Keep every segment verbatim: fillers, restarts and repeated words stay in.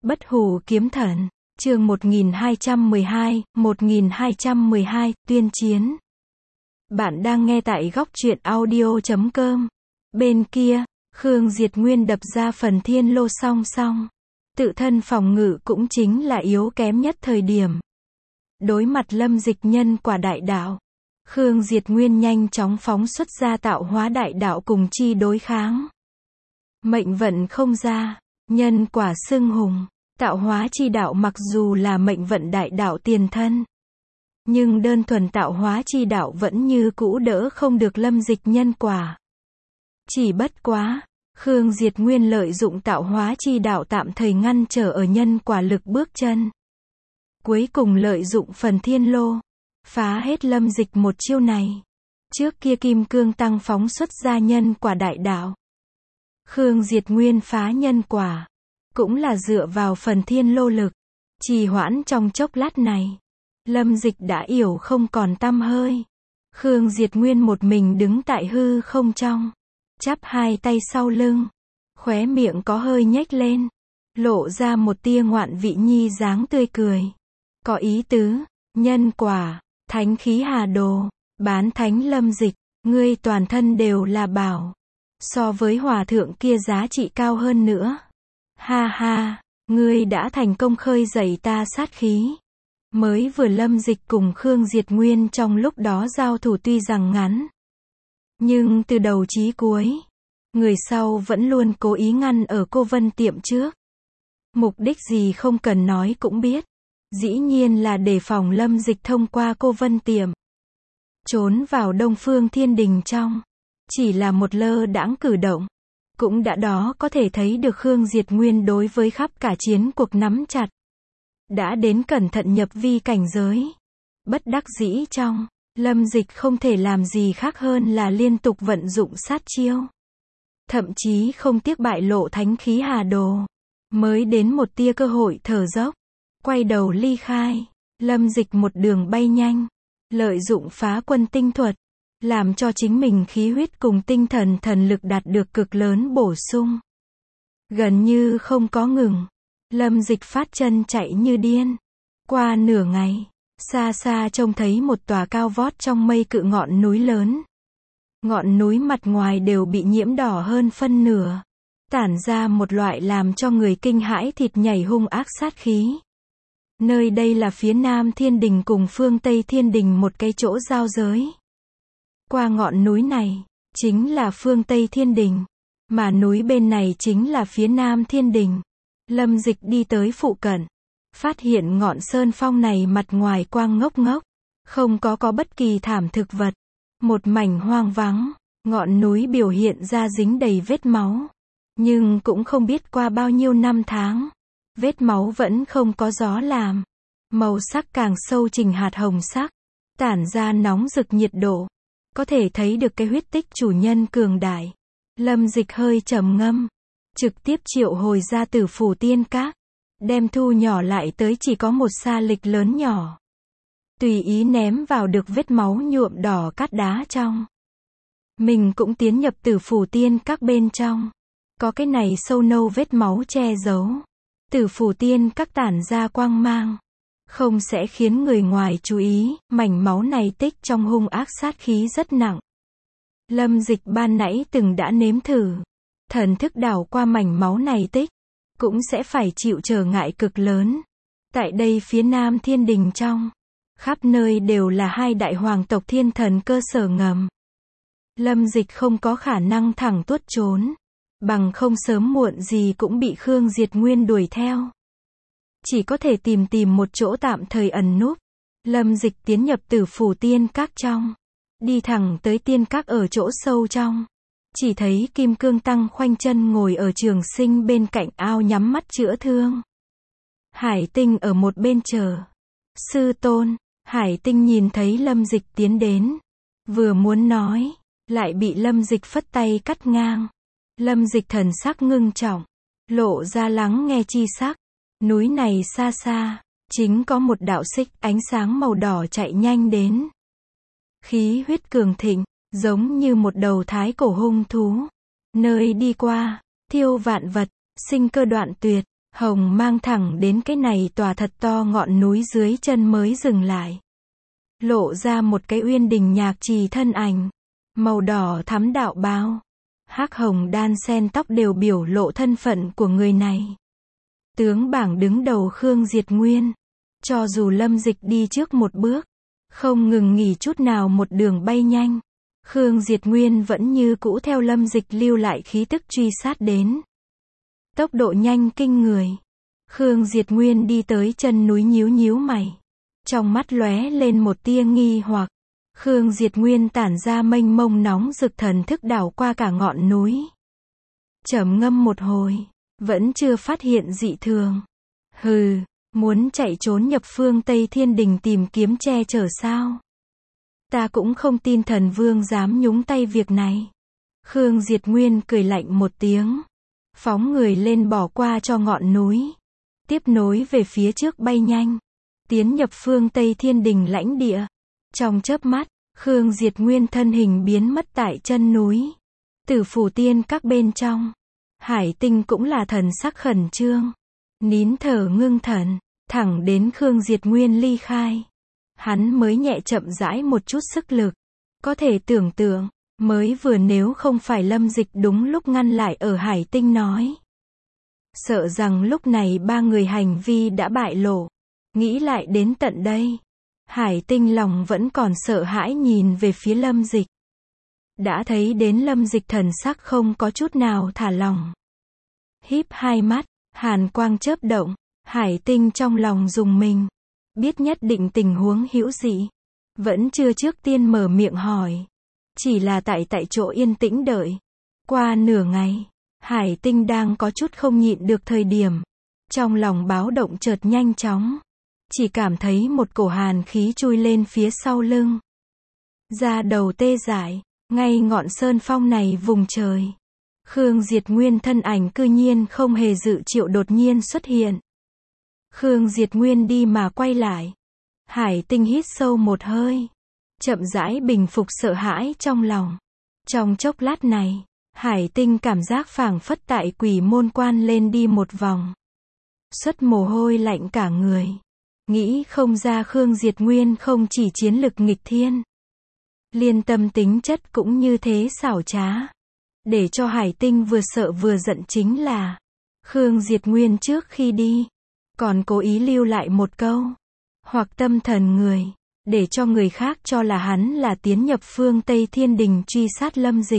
Bất hủ kiếm thần, chương một nghìn hai trăm mười hai, một nghìn hai trăm mười hai, tuyên chiến. Bạn đang nghe tại góc truyện audio chấm com. Bên kia, Khương Diệt Nguyên đập ra phần thiên lô song song. Tự thân phòng ngự cũng chính là yếu kém nhất thời điểm. Đối mặt Lâm Dịch nhân quả đại đạo, Khương Diệt Nguyên nhanh chóng phóng xuất ra tạo hóa đại đạo cùng chi đối kháng. Mệnh vận không ra, nhân quả xưng hùng. Tạo hóa chi đạo mặc dù là mệnh vận đại đạo tiền thân, nhưng đơn thuần tạo hóa chi đạo vẫn như cũ đỡ không được Lâm Dịch nhân quả. Chỉ bất quá, Khương Diệt Nguyên lợi dụng tạo hóa chi đạo tạm thời ngăn trở ở nhân quả lực bước chân. Cuối cùng lợi dụng phần thiên lô, phá hết Lâm Dịch một chiêu này. Trước kia kim cương tăng phóng xuất ra nhân quả đại đạo. Khương Diệt Nguyên phá nhân quả, cũng là dựa vào phần thiên lô lực. Trì hoãn trong chốc lát này, Lâm Dịch đã yểu không còn tăm hơi. Khương Diệt Nguyên một mình đứng tại hư không trong, chắp hai tay sau lưng, khóe miệng có hơi nhếch lên, lộ ra một tia ngoạn vị nhi dáng tươi cười. Có ý tứ, nhân quả, thánh khí hà đồ, bán thánh Lâm Dịch, ngươi toàn thân đều là bảo. So với hòa thượng kia giá trị cao hơn nữa. Ha ha, ngươi đã thành công khơi dậy ta sát khí. Mới vừa Lâm Dịch cùng Khương Diệt Nguyên trong lúc đó giao thủ tuy rằng ngắn, nhưng từ đầu chí cuối, người sau vẫn luôn cố ý ngăn ở cô Vân Tiệm trước. Mục đích gì không cần nói cũng biết. Dĩ nhiên là đề phòng Lâm Dịch thông qua cô Vân Tiệm trốn vào Đông Phương Thiên Đình trong. Chỉ là một lơ đãng cử động, cũng đã đó có thể thấy được Khương Diệt Nguyên đối với khắp cả chiến cuộc nắm chặt. Đã đến cẩn thận nhập vi cảnh giới. Bất đắc dĩ trong, Lâm Dịch không thể làm gì khác hơn là liên tục vận dụng sát chiêu. Thậm chí không tiếc bại lộ thánh khí hà đồ. Mới đến một tia cơ hội thở dốc, quay đầu ly khai. Lâm Dịch một đường bay nhanh, lợi dụng phá quân tinh thuật, làm cho chính mình khí huyết cùng tinh thần thần lực đạt được cực lớn bổ sung. Gần như không có ngừng, Lâm Dịch phát chân chạy như điên. Qua nửa ngày, xa xa trông thấy một tòa cao vót trong mây cự ngọn núi lớn. Ngọn núi mặt ngoài đều bị nhiễm đỏ hơn phân nửa, tản ra một loại làm cho người kinh hãi thịt nhảy hung ác sát khí. Nơi đây là phía Nam Thiên Đình cùng phương Tây Thiên Đình một cái chỗ giao giới. Qua ngọn núi này, chính là phương Tây Thiên Đình, mà núi bên này chính là phía Nam Thiên Đình. Lâm Dịch đi tới phụ cận, phát hiện ngọn sơn phong này mặt ngoài quang ngốc ngốc, không có có bất kỳ thảm thực vật, một mảnh hoang vắng, ngọn núi biểu hiện ra dính đầy vết máu, nhưng cũng không biết qua bao nhiêu năm tháng, vết máu vẫn không có gió làm, màu sắc càng sâu trình hạt hồng sắc, tản ra nóng rực nhiệt độ. Có thể thấy được cái huyết tích chủ nhân cường đại. Lâm Dịch hơi trầm ngâm, trực tiếp triệu hồi ra Tử Phủ Tiên Các, đem thu nhỏ lại tới chỉ có một sa lịch lớn nhỏ. Tùy ý ném vào được vết máu nhuộm đỏ cát đá trong. Mình cũng tiến nhập Tử Phủ Tiên Các bên trong. Có cái này sâu nâu vết máu che giấu. Tử Phủ Tiên Các tản ra quang mang, không sẽ khiến người ngoài chú ý. Mảnh máu này tích trong hung ác sát khí rất nặng. Lâm Dịch ban nãy từng đã nếm thử, thần thức đảo qua mảnh máu này tích, cũng sẽ phải chịu trở ngại cực lớn. Tại đây phía Nam Thiên Đình trong, khắp nơi đều là hai đại hoàng tộc thiên thần cơ sở ngầm. Lâm Dịch không có khả năng thẳng tuốt trốn, bằng không sớm muộn gì cũng bị Khương Diệt Nguyên đuổi theo. Chỉ có thể tìm tìm một chỗ tạm thời ẩn núp. Lâm Dịch tiến nhập Tử Phủ Tiên Các trong, đi thẳng tới tiên các ở chỗ sâu trong. Chỉ thấy Kim Cương Tăng khoanh chân ngồi ở trường sinh bên cạnh ao nhắm mắt chữa thương. Hải Tinh ở một bên chờ. Sư tôn. Hải Tinh nhìn thấy Lâm Dịch tiến đến, vừa muốn nói, lại bị Lâm Dịch phất tay cắt ngang. Lâm Dịch thần sắc ngưng trọng, lộ ra lắng nghe chi sắc. Núi này xa xa, chính có một đạo xích ánh sáng màu đỏ chạy nhanh đến. Khí huyết cường thịnh, giống như một đầu thái cổ hung thú. Nơi đi qua, thiêu vạn vật, sinh cơ đoạn tuyệt. Hồng mang thẳng đến cái này tòa thật to ngọn núi dưới chân mới dừng lại. Lộ ra một cái uyên đình nhạc trì thân ảnh. Màu đỏ thắm đạo bào. Hắc hồng đan xen tóc đều biểu lộ thân phận của người này. Tướng bảng đứng đầu Khương Diệt Nguyên. Cho dù Lâm Dịch đi trước một bước, không ngừng nghỉ chút nào một đường bay nhanh, Khương Diệt Nguyên vẫn như cũ theo Lâm Dịch lưu lại khí tức truy sát đến. Tốc độ nhanh kinh người. Khương Diệt Nguyên đi tới chân núi nhíu nhíu mày. Trong mắt lóe lên một tia nghi hoặc. Khương Diệt Nguyên tản ra mênh mông nóng rực thần thức đảo qua cả ngọn núi. Trầm ngâm một hồi, vẫn chưa phát hiện dị thường. Hừ, muốn chạy trốn nhập phương Tây Thiên Đình tìm kiếm che chở sao? Ta cũng không tin thần vương dám nhúng tay việc này. Khương Diệt Nguyên cười lạnh một tiếng. Phóng người lên bỏ qua cho ngọn núi. Tiếp nối về phía trước bay nhanh. Tiến nhập phương Tây Thiên Đình lãnh địa. Trong chớp mắt, Khương Diệt Nguyên thân hình biến mất tại chân núi. Tử Phủ Tiên các bên trong. Hải Tinh cũng là thần sắc khẩn trương. Nín thở ngưng thần. Thẳng đến Khương Diệt Nguyên ly khai. Hắn mới nhẹ chậm rãi một chút sức lực. Có thể tưởng tượng, mới vừa nếu không phải Lâm Dịch đúng lúc ngăn lại ở Hải Tinh nói. Sợ rằng lúc này ba người hành vi đã bại lộ. Nghĩ lại đến tận đây. Hải Tinh lòng vẫn còn sợ hãi nhìn về phía Lâm Dịch. Đã thấy đến Lâm Dịch thần sắc không có chút nào thả lỏng. Híp hai mắt, hàn quang chớp động, Hải Tinh trong lòng rùng mình. Biết nhất định tình huống hữu dị. Vẫn chưa trước tiên mở miệng hỏi. Chỉ là tại tại chỗ yên tĩnh đợi. Qua nửa ngày, Hải Tinh đang có chút không nhịn được thời điểm. Trong lòng báo động chợt nhanh chóng. Chỉ cảm thấy một cổ hàn khí chui lên phía sau lưng. Da đầu tê dại, ngay ngọn sơn phong này vùng trời. Khương Diệt Nguyên thân ảnh cư nhiên không hề dự triệu đột nhiên xuất hiện. Khương Diệt Nguyên đi mà quay lại. Hải Tinh hít sâu một hơi. Chậm rãi bình phục sợ hãi trong lòng. Trong chốc lát này, Hải Tinh cảm giác phảng phất tại Quỷ Môn Quan lên đi một vòng. Xuất mồ hôi lạnh cả người. Nghĩ không ra Khương Diệt Nguyên không chỉ chiến lực nghịch thiên. Liên tâm tính chất cũng như thế xảo trá. Để cho Hải Tinh vừa sợ vừa giận chính là Khương Diệt Nguyên trước khi đi còn cố ý lưu lại một câu. Hoặc tâm thần người. Để cho người khác cho là hắn là tiến nhập phương Tây Thiên Đình truy sát Lâm Dịch.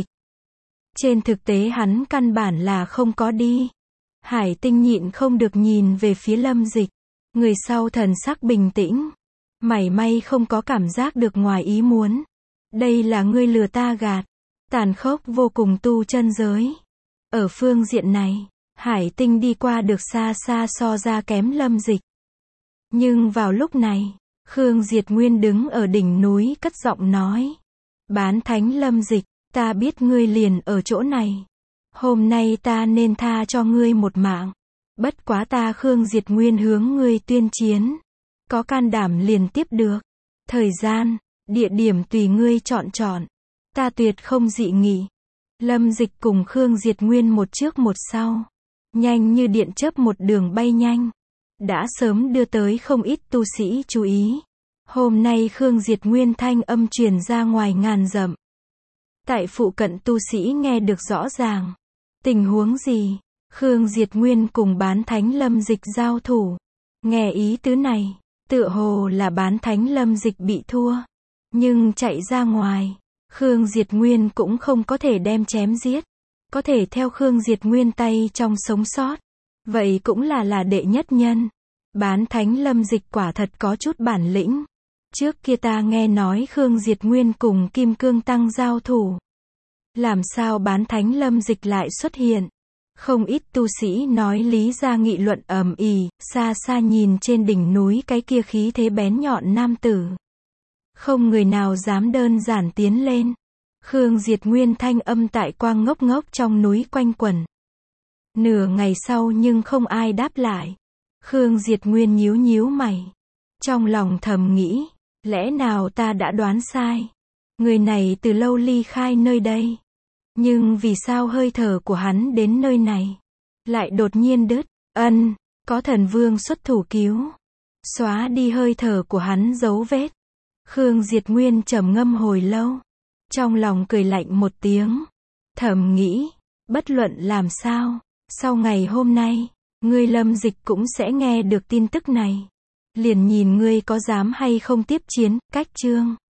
Trên thực tế hắn căn bản là không có đi. Hải Tinh nhịn không được nhìn về phía Lâm Dịch. Người sau thần sắc bình tĩnh. Mảy may không có cảm giác được ngoài ý muốn. Đây là ngươi lừa ta gạt. Tàn khốc vô cùng tu chân giới. Ở phương diện này, Hải Tinh đi qua được xa xa so ra kém Lâm Dịch. Nhưng vào lúc này, Khương Diệt Nguyên đứng ở đỉnh núi cất giọng nói. Bán thánh Lâm Dịch, ta biết ngươi liền ở chỗ này. Hôm nay ta nên tha cho ngươi một mạng. Bất quá ta Khương Diệt Nguyên hướng ngươi tuyên chiến. Có can đảm liền tiếp được. Thời gian, địa điểm tùy ngươi chọn chọn. Ta tuyệt không dị nghị. Lâm Dịch cùng Khương Diệt Nguyên một trước một sau. Nhanh như điện chớp một đường bay nhanh. Đã sớm đưa tới không ít tu sĩ chú ý. Hôm nay Khương Diệt Nguyên thanh âm truyền ra ngoài ngàn dặm. Tại phụ cận tu sĩ nghe được rõ ràng. Tình huống gì? Khương Diệt Nguyên cùng bán thánh Lâm Dịch giao thủ. Nghe ý tứ này, tựa hồ là bán thánh Lâm Dịch bị thua. Nhưng chạy ra ngoài, Khương Diệt Nguyên cũng không có thể đem chém giết. Có thể theo Khương Diệt Nguyên tay trong sống sót. Vậy cũng là là đệ nhất nhân. Bán thánh Lâm Dịch quả thật có chút bản lĩnh. Trước kia ta nghe nói Khương Diệt Nguyên cùng Kim Cương Tăng giao thủ. Làm sao bán thánh Lâm Dịch lại xuất hiện? Không ít tu sĩ nói lý ra nghị luận ầm ĩ, xa xa nhìn trên đỉnh núi cái kia khí thế bén nhọn nam tử. Không người nào dám đơn giản tiến lên. Khương Diệt Nguyên thanh âm tại quang ngốc ngốc trong núi quanh quẩn. Nửa ngày sau nhưng không ai đáp lại. Khương Diệt Nguyên nhíu nhíu mày. Trong lòng thầm nghĩ, lẽ nào ta đã đoán sai? Người này từ lâu ly khai nơi đây. Nhưng vì sao hơi thở của hắn đến nơi này lại đột nhiên đứt? Ân, Có thần vương xuất thủ cứu. Xóa đi hơi thở của hắn dấu vết. Khương Diệt Nguyên trầm ngâm hồi lâu. Trong lòng cười lạnh một tiếng. Thầm nghĩ, bất luận làm sao, sau ngày hôm nay, ngươi Lâm Dịch cũng sẽ nghe được tin tức này. Liền nhìn ngươi có dám hay không tiếp chiến, cách chương.